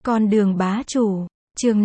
Con đường bá chủ, chương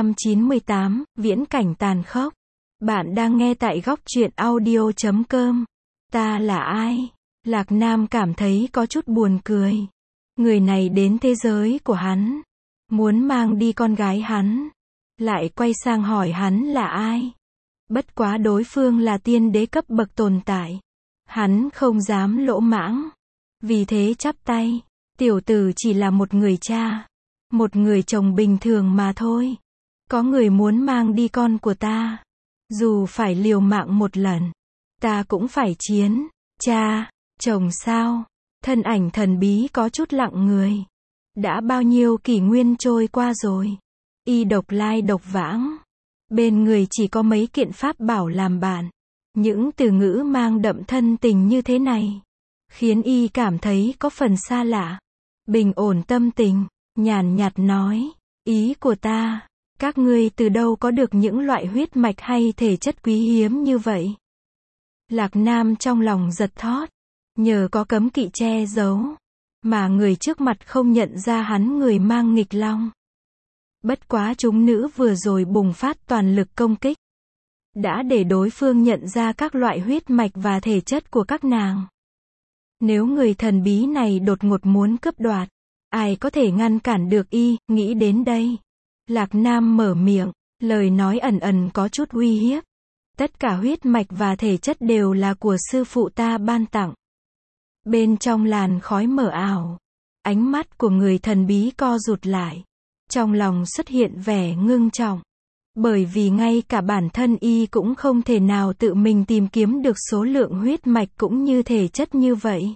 598, viễn cảnh tàn khốc. Bạn đang nghe tại góc truyện audio.com. Ta là ai? Lạc Nam cảm thấy có chút buồn cười. Người này đến thế giới của hắn, muốn mang đi con gái hắn, lại quay sang hỏi hắn là ai. Bất quá đối phương là tiên đế cấp bậc tồn tại. Hắn không dám lỗ mãng. Vì thế chắp tay, tiểu tử chỉ là một người cha, một người chồng bình thường mà thôi. Có người muốn mang đi con của ta, dù phải liều mạng một lần, ta cũng phải chiến. Cha, chồng sao? Thân ảnh thần bí có chút lặng người. Đã bao nhiêu kỷ nguyên trôi qua rồi, y độc lai độc vãng, bên người chỉ có mấy kiện pháp bảo làm bạn. Những từ ngữ mang đậm thân tình như thế này khiến y cảm thấy có phần xa lạ. Bình ổn tâm tình, nhàn nhạt nói, ý của ta, các ngươi từ đâu có được những loại huyết mạch hay thể chất quý hiếm như vậy? Lạc Nam trong lòng giật thót, nhờ có cấm kỵ che giấu, mà người trước mặt không nhận ra hắn người mang nghịch long. Bất quá chúng nữ vừa rồi bùng phát toàn lực công kích, đã để đối phương nhận ra các loại huyết mạch và thể chất của các nàng. Nếu người thần bí này đột ngột muốn cướp đoạt, ai có thể ngăn cản được y? Nghĩ đến đây, Lạc Nam mở miệng, lời nói ẩn ẩn có chút uy hiếp. Tất cả huyết mạch và thể chất đều là của sư phụ ta ban tặng. Bên trong làn khói mờ ảo, ánh mắt của người thần bí co rụt lại, trong lòng xuất hiện vẻ ngưng trọng. Bởi vì ngay cả bản thân y cũng không thể nào tự mình tìm kiếm được số lượng huyết mạch cũng như thể chất như vậy.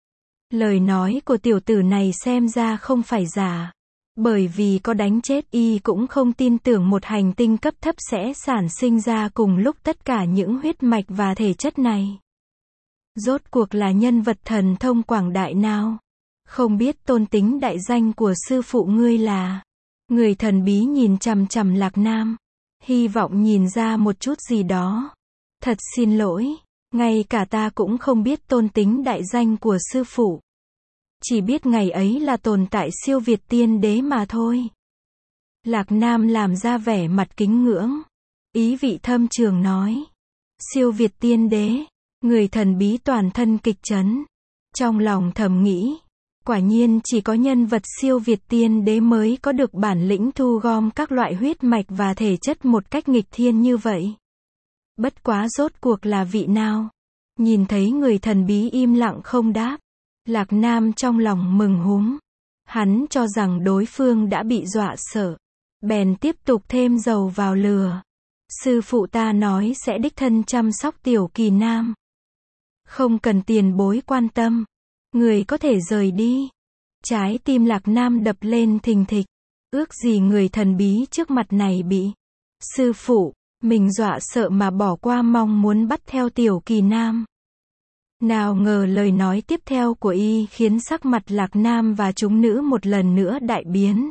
Lời nói của tiểu tử này xem ra không phải giả. Bởi vì có đánh chết y cũng không tin tưởng một hành tinh cấp thấp sẽ sản sinh ra cùng lúc tất cả những huyết mạch và thể chất này. Rốt cuộc là nhân vật thần thông quảng đại nào? Không biết tôn tính đại danh của sư phụ ngươi là? Người thần bí nhìn chằm chằm Lạc Nam, hy vọng nhìn ra một chút gì đó. Thật xin lỗi, ngay cả ta cũng không biết tôn tính đại danh của sư phụ. Chỉ biết ngày ấy là tồn tại siêu việt tiên đế mà thôi. Lạc Nam làm ra vẻ mặt kính ngưỡng, ý vị thâm trường nói. Siêu việt tiên đế, người thần bí toàn thân kịch chấn. Trong lòng thầm nghĩ, quả nhiên chỉ có nhân vật siêu việt tiên đế mới có được bản lĩnh thu gom các loại huyết mạch và thể chất một cách nghịch thiên như vậy. Bất quá rốt cuộc là vị nào? Nhìn thấy người thần bí im lặng không đáp, Lạc Nam trong lòng mừng húm. Hắn cho rằng đối phương đã bị dọa sợ, bèn tiếp tục thêm dầu vào lửa. Sư phụ ta nói sẽ đích thân chăm sóc tiểu kỳ nam. Không cần tiền bối quan tâm, người có thể rời đi. Trái tim Lạc Nam đập lên thình thịch. Ước gì người thần bí trước mặt này bị sư phụ mình dọa sợ mà bỏ qua mong muốn bắt theo tiểu kỳ nam. Nào ngờ lời nói tiếp theo của y khiến sắc mặt Lạc Nam và chúng nữ một lần nữa đại biến.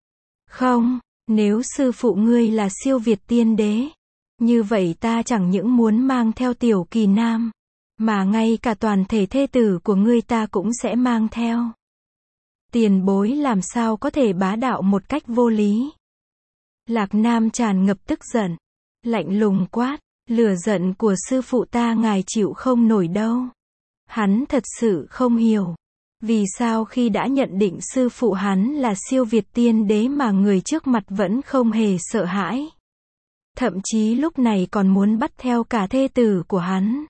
Không, nếu sư phụ ngươi là siêu việt tiên đế, như vậy ta chẳng những muốn mang theo tiểu kỳ nam, mà ngay cả toàn thể thê tử của ngươi ta cũng sẽ mang theo. Tiền bối làm sao có thể bá đạo một cách vô lý? Lạc Nam tràn ngập tức giận, lạnh lùng quát, lửa giận của sư phụ ta ngài chịu không nổi đâu. Hắn thật sự không hiểu, vì sao khi đã nhận định sư phụ hắn là siêu việt tiên đế mà người trước mặt vẫn không hề sợ hãi. Thậm chí lúc này còn muốn bắt theo cả thê tử của hắn.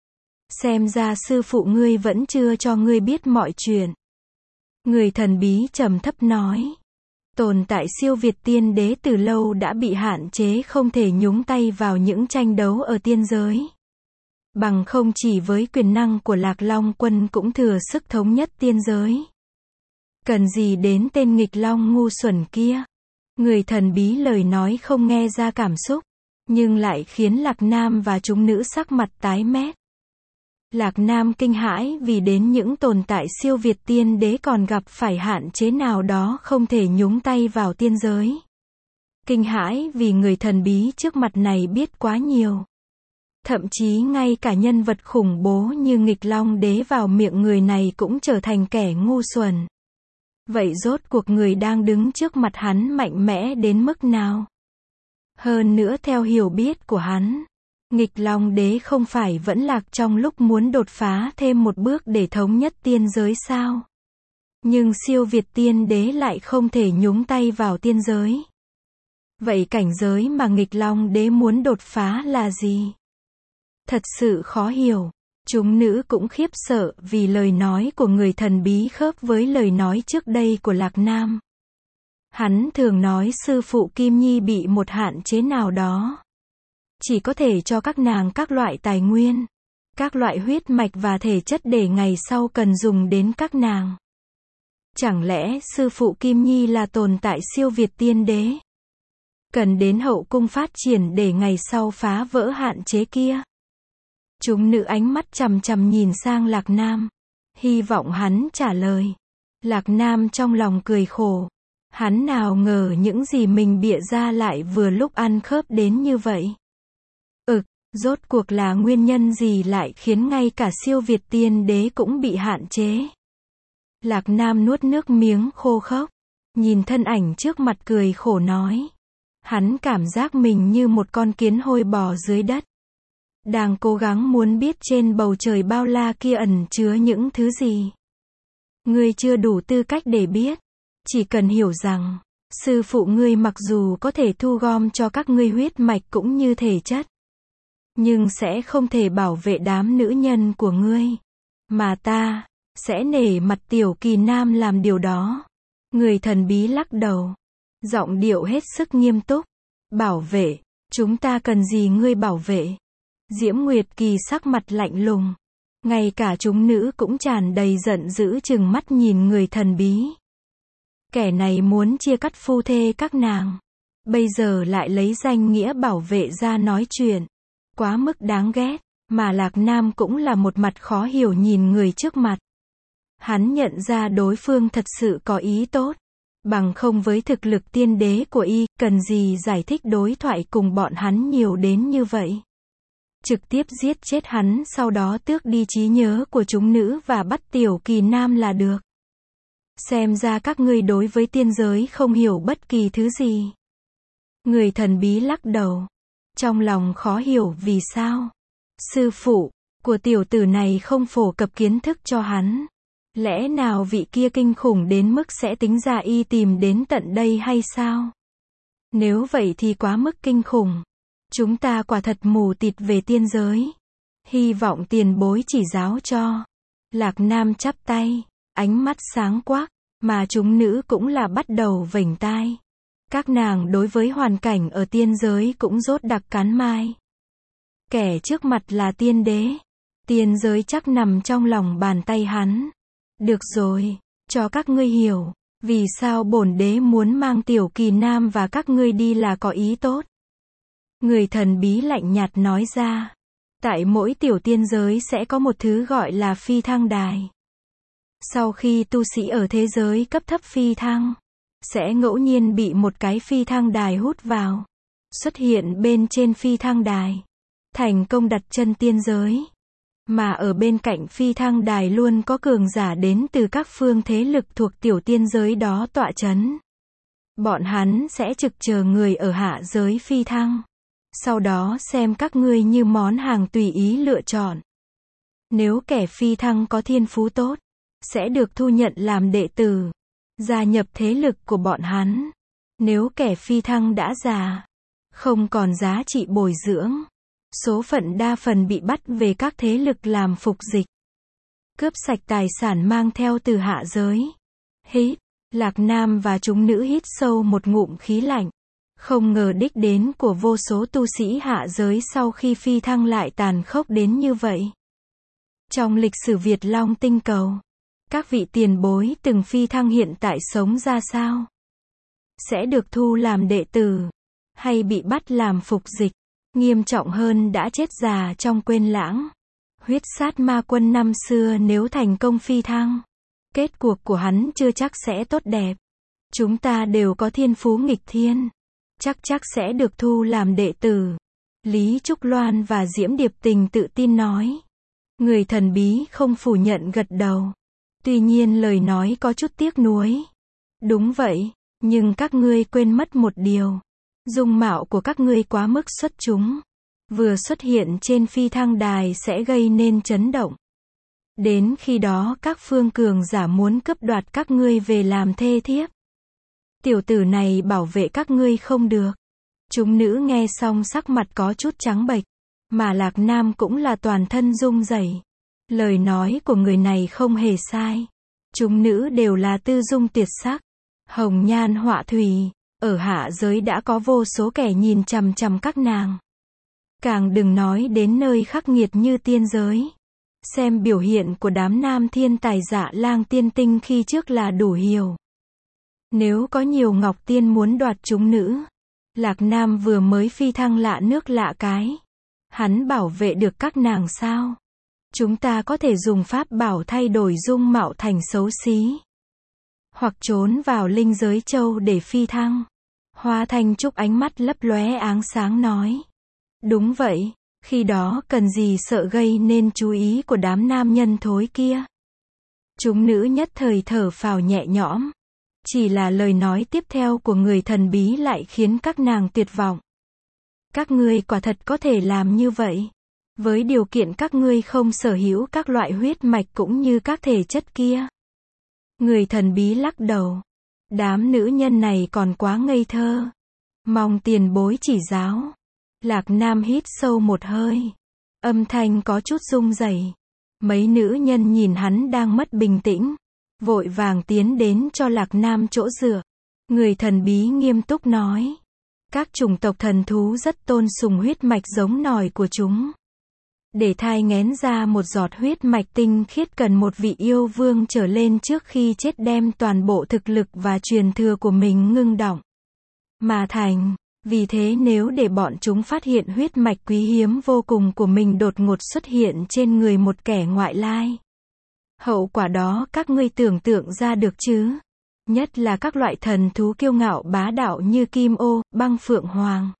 Xem ra sư phụ ngươi vẫn chưa cho ngươi biết mọi chuyện. Người thần bí trầm thấp nói. Tồn tại siêu việt tiên đế từ lâu đã bị hạn chế không thể nhúng tay vào những tranh đấu ở tiên giới. Bằng không chỉ với quyền năng của Lạc Long quân cũng thừa sức thống nhất tiên giới. Cần gì đến tên nghịch long ngu xuẩn kia? Người thần bí lời nói không nghe ra cảm xúc, nhưng lại khiến Lạc Nam và chúng nữ sắc mặt tái mét. Lạc Nam kinh hãi vì đến những tồn tại siêu việt tiên đế còn gặp phải hạn chế nào đó không thể nhúng tay vào tiên giới. Kinh hãi vì người thần bí trước mặt này biết quá nhiều. Thậm chí ngay cả nhân vật khủng bố như nghịch long đế vào miệng người này cũng trở thành kẻ ngu xuẩn. Vậy rốt cuộc người đang đứng trước mặt hắn mạnh mẽ đến mức nào? Hơn nữa theo hiểu biết của hắn, Nghịch Long Đế không phải vẫn lạc trong lúc muốn đột phá thêm một bước để thống nhất tiên giới sao? Nhưng siêu việt tiên đế lại không thể nhúng tay vào tiên giới. Vậy cảnh giới mà Nghịch Long Đế muốn đột phá là gì? Thật sự khó hiểu. Chúng nữ cũng khiếp sợ vì lời nói của người thần bí khớp với lời nói trước đây của Lạc Nam. Hắn thường nói sư phụ Kim Nhi bị một hạn chế nào đó. Chỉ có thể cho các nàng các loại tài nguyên, các loại huyết mạch và thể chất để ngày sau cần dùng đến các nàng. Chẳng lẽ sư phụ Kim Nhi là tồn tại siêu việt tiên đế? Cần đến hậu cung phát triển để ngày sau phá vỡ hạn chế kia. Chúng nữ ánh mắt chằm chằm nhìn sang Lạc Nam, hy vọng hắn trả lời. Lạc Nam trong lòng cười khổ. Hắn nào ngờ những gì mình bịa ra lại vừa lúc ăn khớp đến như vậy. Rốt cuộc là nguyên nhân gì lại khiến ngay cả siêu việt tiên đế cũng bị hạn chế? Lạc Nam nuốt nước miếng khô khốc, nhìn thân ảnh trước mặt cười khổ nói. Hắn cảm giác mình như một con kiến hôi bò dưới đất, đang cố gắng muốn biết trên bầu trời bao la kia ẩn chứa những thứ gì. Ngươi chưa đủ tư cách để biết, chỉ cần hiểu rằng, sư phụ ngươi mặc dù có thể thu gom cho các ngươi huyết mạch cũng như thể chất, nhưng sẽ không thể bảo vệ đám nữ nhân của ngươi. Mà ta, sẽ nể mặt Tiểu Kỳ Nam làm điều đó. Người thần bí lắc đầu, giọng điệu hết sức nghiêm túc. Bảo vệ, chúng ta cần gì ngươi bảo vệ? Diễm Nguyệt Kỳ sắc mặt lạnh lùng. Ngay cả chúng nữ cũng tràn đầy giận dữ trừng mắt nhìn người thần bí. Kẻ này muốn chia cắt phu thê các nàng. Bây giờ lại lấy danh nghĩa bảo vệ ra nói chuyện. Quá mức đáng ghét, mà Lạc Nam cũng là một mặt khó hiểu nhìn người trước mặt. Hắn nhận ra đối phương thật sự có ý tốt. Bằng không với thực lực tiên đế của y, cần gì giải thích đối thoại cùng bọn hắn nhiều đến như vậy. Trực tiếp giết chết hắn sau đó tước đi trí nhớ của chúng nữ và bắt Tiểu Kỳ Nam là được. Xem ra các ngươi đối với tiên giới không hiểu bất kỳ thứ gì. Người thần bí lắc đầu. Trong lòng khó hiểu vì sao sư phụ của tiểu tử này không phổ cập kiến thức cho hắn. Lẽ nào vị kia kinh khủng đến mức sẽ tính ra y tìm đến tận đây hay sao? Nếu vậy thì quá mức kinh khủng. Chúng ta quả thật mù tịt về tiên giới. Hy vọng tiền bối chỉ giáo cho. Lạc Nam chắp tay, ánh mắt sáng quắc, mà chúng nữ cũng là bắt đầu vểnh tai. Các nàng đối với hoàn cảnh ở tiên giới cũng rốt đặc cắn mai. Kẻ trước mặt là tiên đế. Tiên giới chắc nằm trong lòng bàn tay hắn. Được rồi, cho các ngươi hiểu, vì sao bổn đế muốn mang Tiểu Kỳ Nam và các ngươi đi là có ý tốt. Người thần bí lạnh nhạt nói ra. Tại mỗi tiểu tiên giới sẽ có một thứ gọi là phi thăng đài. Sau khi tu sĩ ở thế giới cấp thấp phi thăng, sẽ ngẫu nhiên bị một cái phi thăng đài hút vào. Xuất hiện bên trên phi thăng đài. Thành công đặt chân tiên giới. Mà ở bên cạnh phi thăng đài luôn có cường giả đến từ các phương thế lực thuộc tiểu tiên giới đó tọa chấn. Bọn hắn sẽ trực chờ người ở hạ giới phi thăng. Sau đó xem các ngươi như món hàng tùy ý lựa chọn. Nếu kẻ phi thăng có thiên phú tốt, sẽ được thu nhận làm đệ tử, gia nhập thế lực của bọn hắn. Nếu kẻ phi thăng đã già, không còn giá trị bồi dưỡng, số phận đa phần bị bắt về các thế lực làm phục dịch, cướp sạch tài sản mang theo từ hạ giới. Hít, Lạc Nam và chúng nữ hít sâu một ngụm khí lạnh. Không ngờ đích đến của vô số tu sĩ hạ giới sau khi phi thăng lại tàn khốc đến như vậy. Trong lịch sử Việt Long tinh cầu, các vị tiền bối từng phi thăng hiện tại sống ra sao? Sẽ được thu làm đệ tử, hay bị bắt làm phục dịch? Nghiêm trọng hơn đã chết già trong quên lãng. Huyết sát ma quân năm xưa nếu thành công phi thăng, kết cuộc của hắn chưa chắc sẽ tốt đẹp. Chúng ta đều có thiên phú nghịch thiên, chắc sẽ được thu làm đệ tử. Lý Trúc Loan và Diễm Điệp Tình tự tin nói. Người thần bí không phủ nhận gật đầu. Tuy nhiên lời nói có chút tiếc nuối. Đúng vậy, nhưng các ngươi quên mất một điều. Dung mạo của các ngươi quá mức xuất chúng. Vừa xuất hiện trên phi thăng đài sẽ gây nên chấn động. Đến khi đó các phương cường giả muốn cướp đoạt các ngươi về làm thê thiếp. Tiểu tử này bảo vệ các ngươi không được. Chúng nữ nghe xong sắc mặt có chút trắng bệch, mà Lạc Nam cũng là toàn thân run rẩy. Lời nói của người này không hề sai. Chúng nữ đều là tư dung tuyệt sắc, hồng nhan họa thủy, ở hạ giới đã có vô số kẻ nhìn chằm chằm các nàng. Càng đừng nói đến nơi khắc nghiệt như tiên giới. Xem biểu hiện của đám nam thiên tài Dạ Lang tiên tinh khi trước là đủ hiểu. Nếu có nhiều ngọc tiên muốn đoạt chúng nữ, Lạc Nam vừa mới phi thăng lạ nước lạ cái. Hắn bảo vệ được các nàng sao? Chúng ta có thể dùng pháp bảo thay đổi dung mạo thành xấu xí. Hoặc trốn vào linh giới châu để phi thăng. Hoa Thanh Trúc ánh mắt lấp lóe áng sáng nói. Đúng vậy, khi đó cần gì sợ gây nên chú ý của đám nam nhân thối kia. Chúng nữ nhất thời thở phào nhẹ nhõm. Chỉ là lời nói tiếp theo của người thần bí lại khiến các nàng tuyệt vọng. Các ngươi quả thật có thể làm như vậy. Với điều kiện các ngươi không sở hữu các loại huyết mạch cũng như các thể chất kia. Người thần bí lắc đầu. Đám nữ nhân này còn quá ngây thơ. Mong tiền bối chỉ giáo. Lạc Nam hít sâu một hơi. Âm thanh có chút rung rẩy. Mấy nữ nhân nhìn hắn đang mất bình tĩnh. Vội vàng tiến đến cho Lạc Nam chỗ dựa. Người thần bí nghiêm túc nói. Các chủng tộc thần thú rất tôn sùng huyết mạch giống nòi của chúng. Để thai nghén ra một giọt huyết mạch tinh khiết cần một vị yêu vương trở lên trước khi chết đem toàn bộ thực lực và truyền thừa của mình ngưng đọng mà thành. Vì thế nếu để bọn chúng phát hiện huyết mạch quý hiếm vô cùng của mình đột ngột xuất hiện trên người một kẻ ngoại lai. Hậu quả đó các ngươi tưởng tượng ra được chứ? Nhất là các loại thần thú kiêu ngạo bá đạo như Kim Ô, Băng Phượng Hoàng,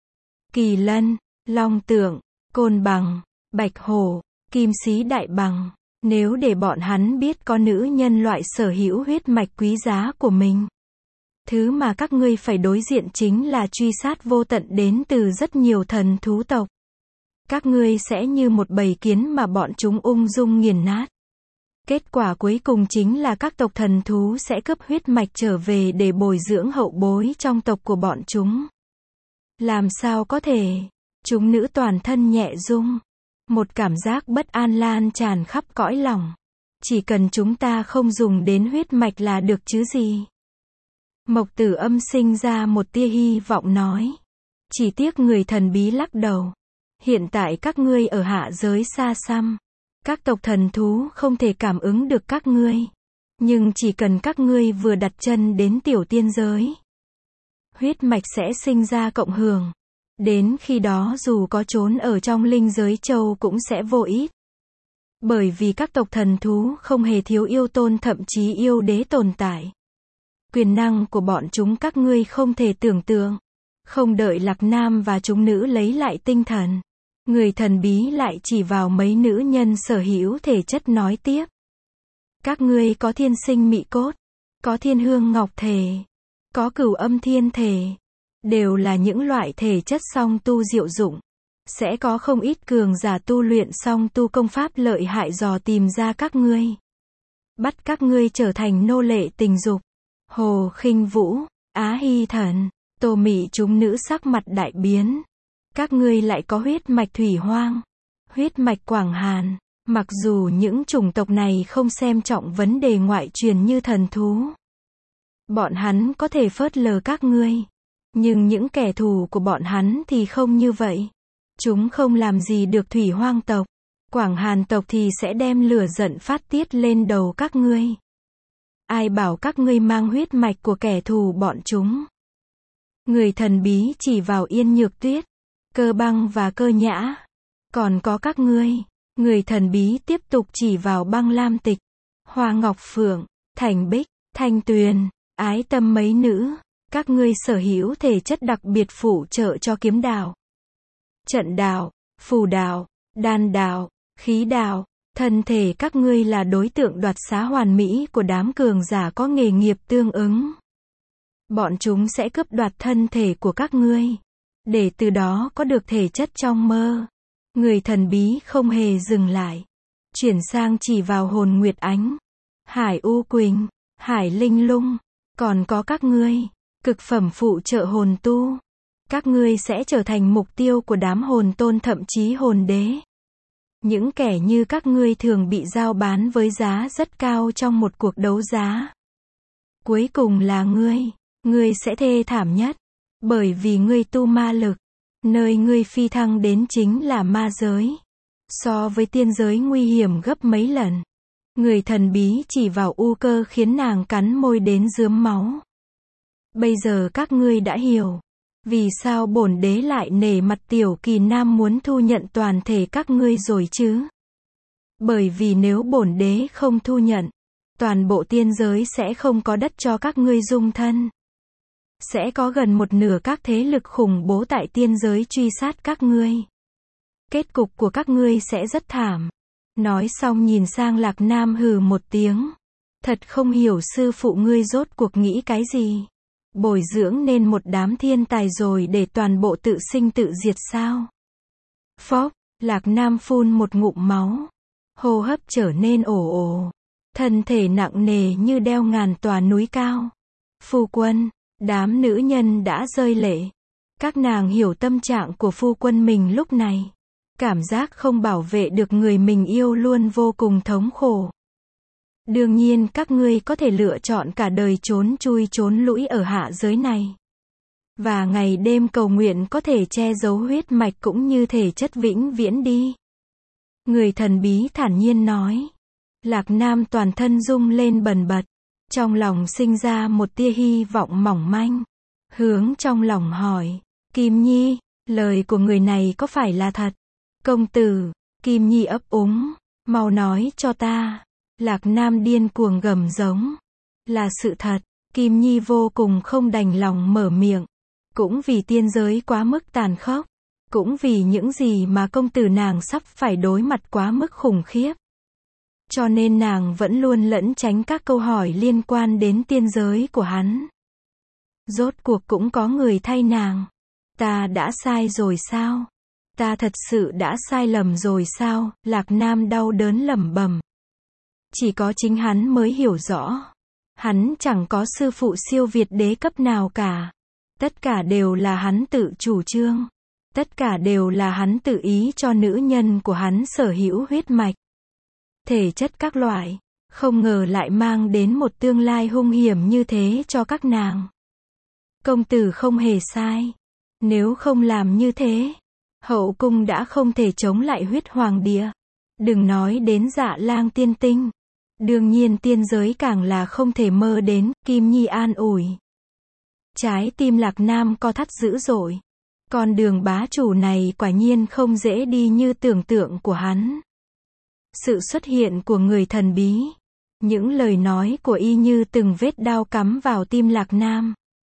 Kỳ Lân, Long Tượng, Côn Bằng, Bạch Hổ, Kim Sĩ Đại Bằng. Nếu để bọn hắn biết có nữ nhân loại sở hữu huyết mạch quý giá của mình. Thứ mà các ngươi phải đối diện chính là truy sát vô tận đến từ rất nhiều thần thú tộc. Các ngươi sẽ như một bầy kiến mà bọn chúng ung dung nghiền nát. Kết quả cuối cùng chính là các tộc thần thú sẽ cướp huyết mạch trở về để bồi dưỡng hậu bối trong tộc của bọn chúng. Làm sao có thể? Chúng nữ toàn thân nhẹ rung. Một cảm giác bất an lan tràn khắp cõi lòng. Chỉ cần chúng ta không dùng đến huyết mạch là được chứ gì. Mộc Tử Âm sinh ra một tia hy vọng nói. Chỉ tiếc người thần bí lắc đầu. Hiện tại các ngươi ở hạ giới xa xăm. Các tộc thần thú không thể cảm ứng được các ngươi. Nhưng chỉ cần các ngươi vừa đặt chân đến tiểu tiên giới. Huyết mạch sẽ sinh ra cộng hưởng. Đến khi đó dù có trốn ở trong linh giới châu cũng sẽ vô ích. Bởi vì các tộc thần thú không hề thiếu yêu tôn thậm chí yêu đế tồn tại. Quyền năng của bọn chúng các ngươi không thể tưởng tượng. Không đợi Lạc Nam và chúng nữ lấy lại tinh thần. Người thần bí lại chỉ vào mấy nữ nhân sở hữu thể chất nói tiếp. Các ngươi có thiên sinh mị cốt, có thiên hương ngọc thể, có cửu âm thiên thể. Đều là những loại thể chất song tu diệu dụng. Sẽ có không ít cường giả tu luyện song tu công pháp lợi hại dò tìm ra các ngươi. Bắt các ngươi trở thành nô lệ tình dục. Hồ Khinh Vũ, Á Hy Thần, Tô Mị chúng nữ sắc mặt đại biến. Các ngươi lại có huyết mạch thủy hoang, huyết mạch Quảng Hàn. Mặc dù những chủng tộc này không xem trọng vấn đề ngoại truyền như thần thú. Bọn hắn có thể phớt lờ các ngươi. Nhưng những kẻ thù của bọn hắn thì không như vậy. Chúng không làm gì được thủy hoang tộc. Quảng Hàn tộc thì sẽ đem lửa giận phát tiết lên đầu các ngươi. Ai bảo các ngươi mang huyết mạch của kẻ thù bọn chúng. Người thần bí chỉ vào Yên Nhược Tuyết, Cơ Băng và Cơ Nhã. Còn có các ngươi. Người thần bí tiếp tục chỉ vào Băng Lam Tịch, Hoa Ngọc Phượng, Thành Bích, Thanh Tuyền, Ái Tâm mấy nữ. Các ngươi sở hữu thể chất đặc biệt phụ trợ cho kiếm đạo, trận đạo, phù đạo, đan đạo, khí đạo, Thân thể các ngươi là đối tượng đoạt xá hoàn mỹ của đám cường giả có nghề nghiệp tương ứng. Bọn chúng sẽ cướp đoạt thân thể của các ngươi, để từ đó có được thể chất trong mơ. Người thần bí không hề dừng lại. Chuyển sang chỉ vào Hồn Nguyệt Ánh, Hải U Quỳnh, Hải Linh Lung. Còn có các ngươi, cực phẩm phụ trợ hồn tu. Các ngươi sẽ trở thành mục tiêu của đám hồn tôn thậm chí hồn đế. Những kẻ như các ngươi thường bị giao bán với giá rất cao trong một cuộc đấu giá. Cuối cùng là ngươi sẽ thê thảm nhất. Bởi vì ngươi tu ma lực. Nơi ngươi phi thăng đến chính là ma giới. So với tiên giới nguy hiểm gấp mấy lần. Người thần bí chỉ vào U Cơ khiến nàng cắn môi đến rướm máu. Bây giờ các ngươi đã hiểu. Vì sao bổn đế lại nể mặt Tiểu Kỳ Nam muốn thu nhận toàn thể các ngươi rồi chứ? Bởi vì nếu bổn đế không thu nhận, toàn bộ tiên giới sẽ không có đất cho các ngươi dung thân. Sẽ có gần một nửa các thế lực khủng bố tại tiên giới truy sát các ngươi. Kết cục của các ngươi sẽ rất thảm. Nói xong nhìn sang Lạc Nam hừ một tiếng. Thật không hiểu sư phụ ngươi rốt cuộc nghĩ cái gì. Bồi dưỡng nên một đám thiên tài rồi để toàn bộ tự sinh tự diệt sao? Phốc, Lạc Nam phun một ngụm máu. Hô hấp trở nên ồ ồ. Thân thể nặng nề như đeo ngàn tòa núi cao. Phu quân, đám nữ nhân đã rơi lệ. Các nàng hiểu tâm trạng của phu quân mình lúc này. Cảm giác không bảo vệ được người mình yêu luôn vô cùng thống khổ. Đương nhiên các ngươi có thể lựa chọn cả đời trốn chui trốn lũi ở hạ giới này. Và ngày đêm cầu nguyện có thể che giấu huyết mạch cũng như thể chất vĩnh viễn đi. Người thần bí thản nhiên nói. Lạc Nam toàn thân rung lên bần bật. Trong lòng sinh ra một tia hy vọng mỏng manh. Hướng trong lòng hỏi. Kim Nhi, lời của người này có phải là thật? Công tử, Kim Nhi ấp úng. Mau nói cho ta. Lạc Nam điên cuồng gầm giống. Là sự thật. Kim Nhi vô cùng không đành lòng mở miệng. Cũng vì tiên giới quá mức tàn khốc. Cũng vì những gì mà công tử nàng sắp phải đối mặt quá mức khủng khiếp. Cho nên nàng vẫn luôn lẩn tránh các câu hỏi liên quan đến tiên giới của hắn. Rốt cuộc cũng có người thay nàng. Ta đã sai rồi sao? Ta thật sự đã sai lầm rồi sao? Lạc Nam đau đớn lẩm bẩm. Chỉ có chính hắn mới hiểu rõ. Hắn chẳng có sư phụ siêu việt đế cấp nào cả. Tất cả đều là hắn tự chủ trương. Tất cả đều là hắn tự ý cho nữ nhân của hắn sở hữu huyết mạch. Thể chất các loại. Không ngờ lại mang đến một tương lai hung hiểm như thế cho các nàng. Công tử không hề sai. Nếu không làm như thế, hậu cung đã không thể chống lại huyết hoàng địa. Đừng nói đến Dạ Lang tiên tinh. Đương nhiên tiên giới càng là không thể mơ đến. Kim Nhi an ủi. Trái tim Lạc Nam co thắt dữ dội. Con đường bá chủ này quả nhiên không dễ đi như tưởng tượng của hắn. Sự xuất hiện của người thần bí. Những lời nói của y như từng vết đao cắm vào tim Lạc Nam.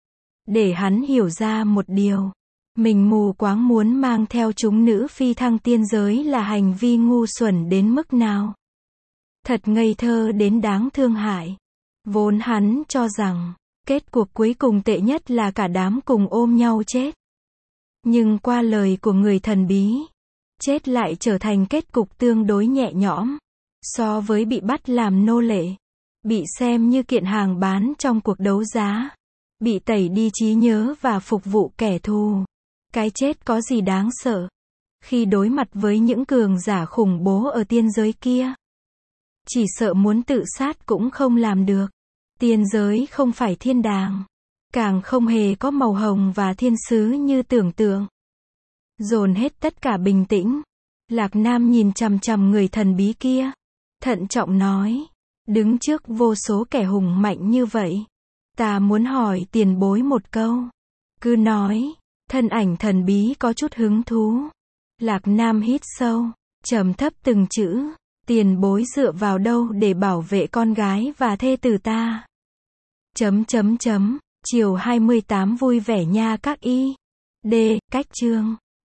Để hắn hiểu ra một điều. Mình mù quáng muốn mang theo chúng nữ phi thăng tiên giới là hành vi ngu xuẩn đến mức nào. Thật ngây thơ đến đáng thương hại. Vốn hắn cho rằng, kết cuộc cuối cùng tệ nhất là cả đám cùng ôm nhau chết. Nhưng qua lời của người thần bí, chết lại trở thành kết cục tương đối nhẹ nhõm. So với bị bắt làm nô lệ, bị xem như kiện hàng bán trong cuộc đấu giá, bị tẩy đi trí nhớ và phục vụ kẻ thù. Cái chết có gì đáng sợ? Khi đối mặt với những cường giả khủng bố ở tiên giới kia, chỉ sợ muốn tự sát cũng không làm được. Tiên giới không phải thiên đàng, càng không hề có màu hồng và thiên sứ như tưởng tượng. Dồn hết tất cả bình tĩnh, Lạc Nam nhìn chằm chằm người thần bí kia, thận trọng nói, đứng trước vô số kẻ hùng mạnh như vậy, ta muốn hỏi tiền bối một câu. Cứ nói. Thân ảnh thần bí có chút hứng thú. Lạc Nam hít sâu, trầm thấp từng chữ. Tiền bối dựa vào đâu để bảo vệ con gái và thê tử ta? Chiều 28 vui vẻ nha các y. D. Cách chương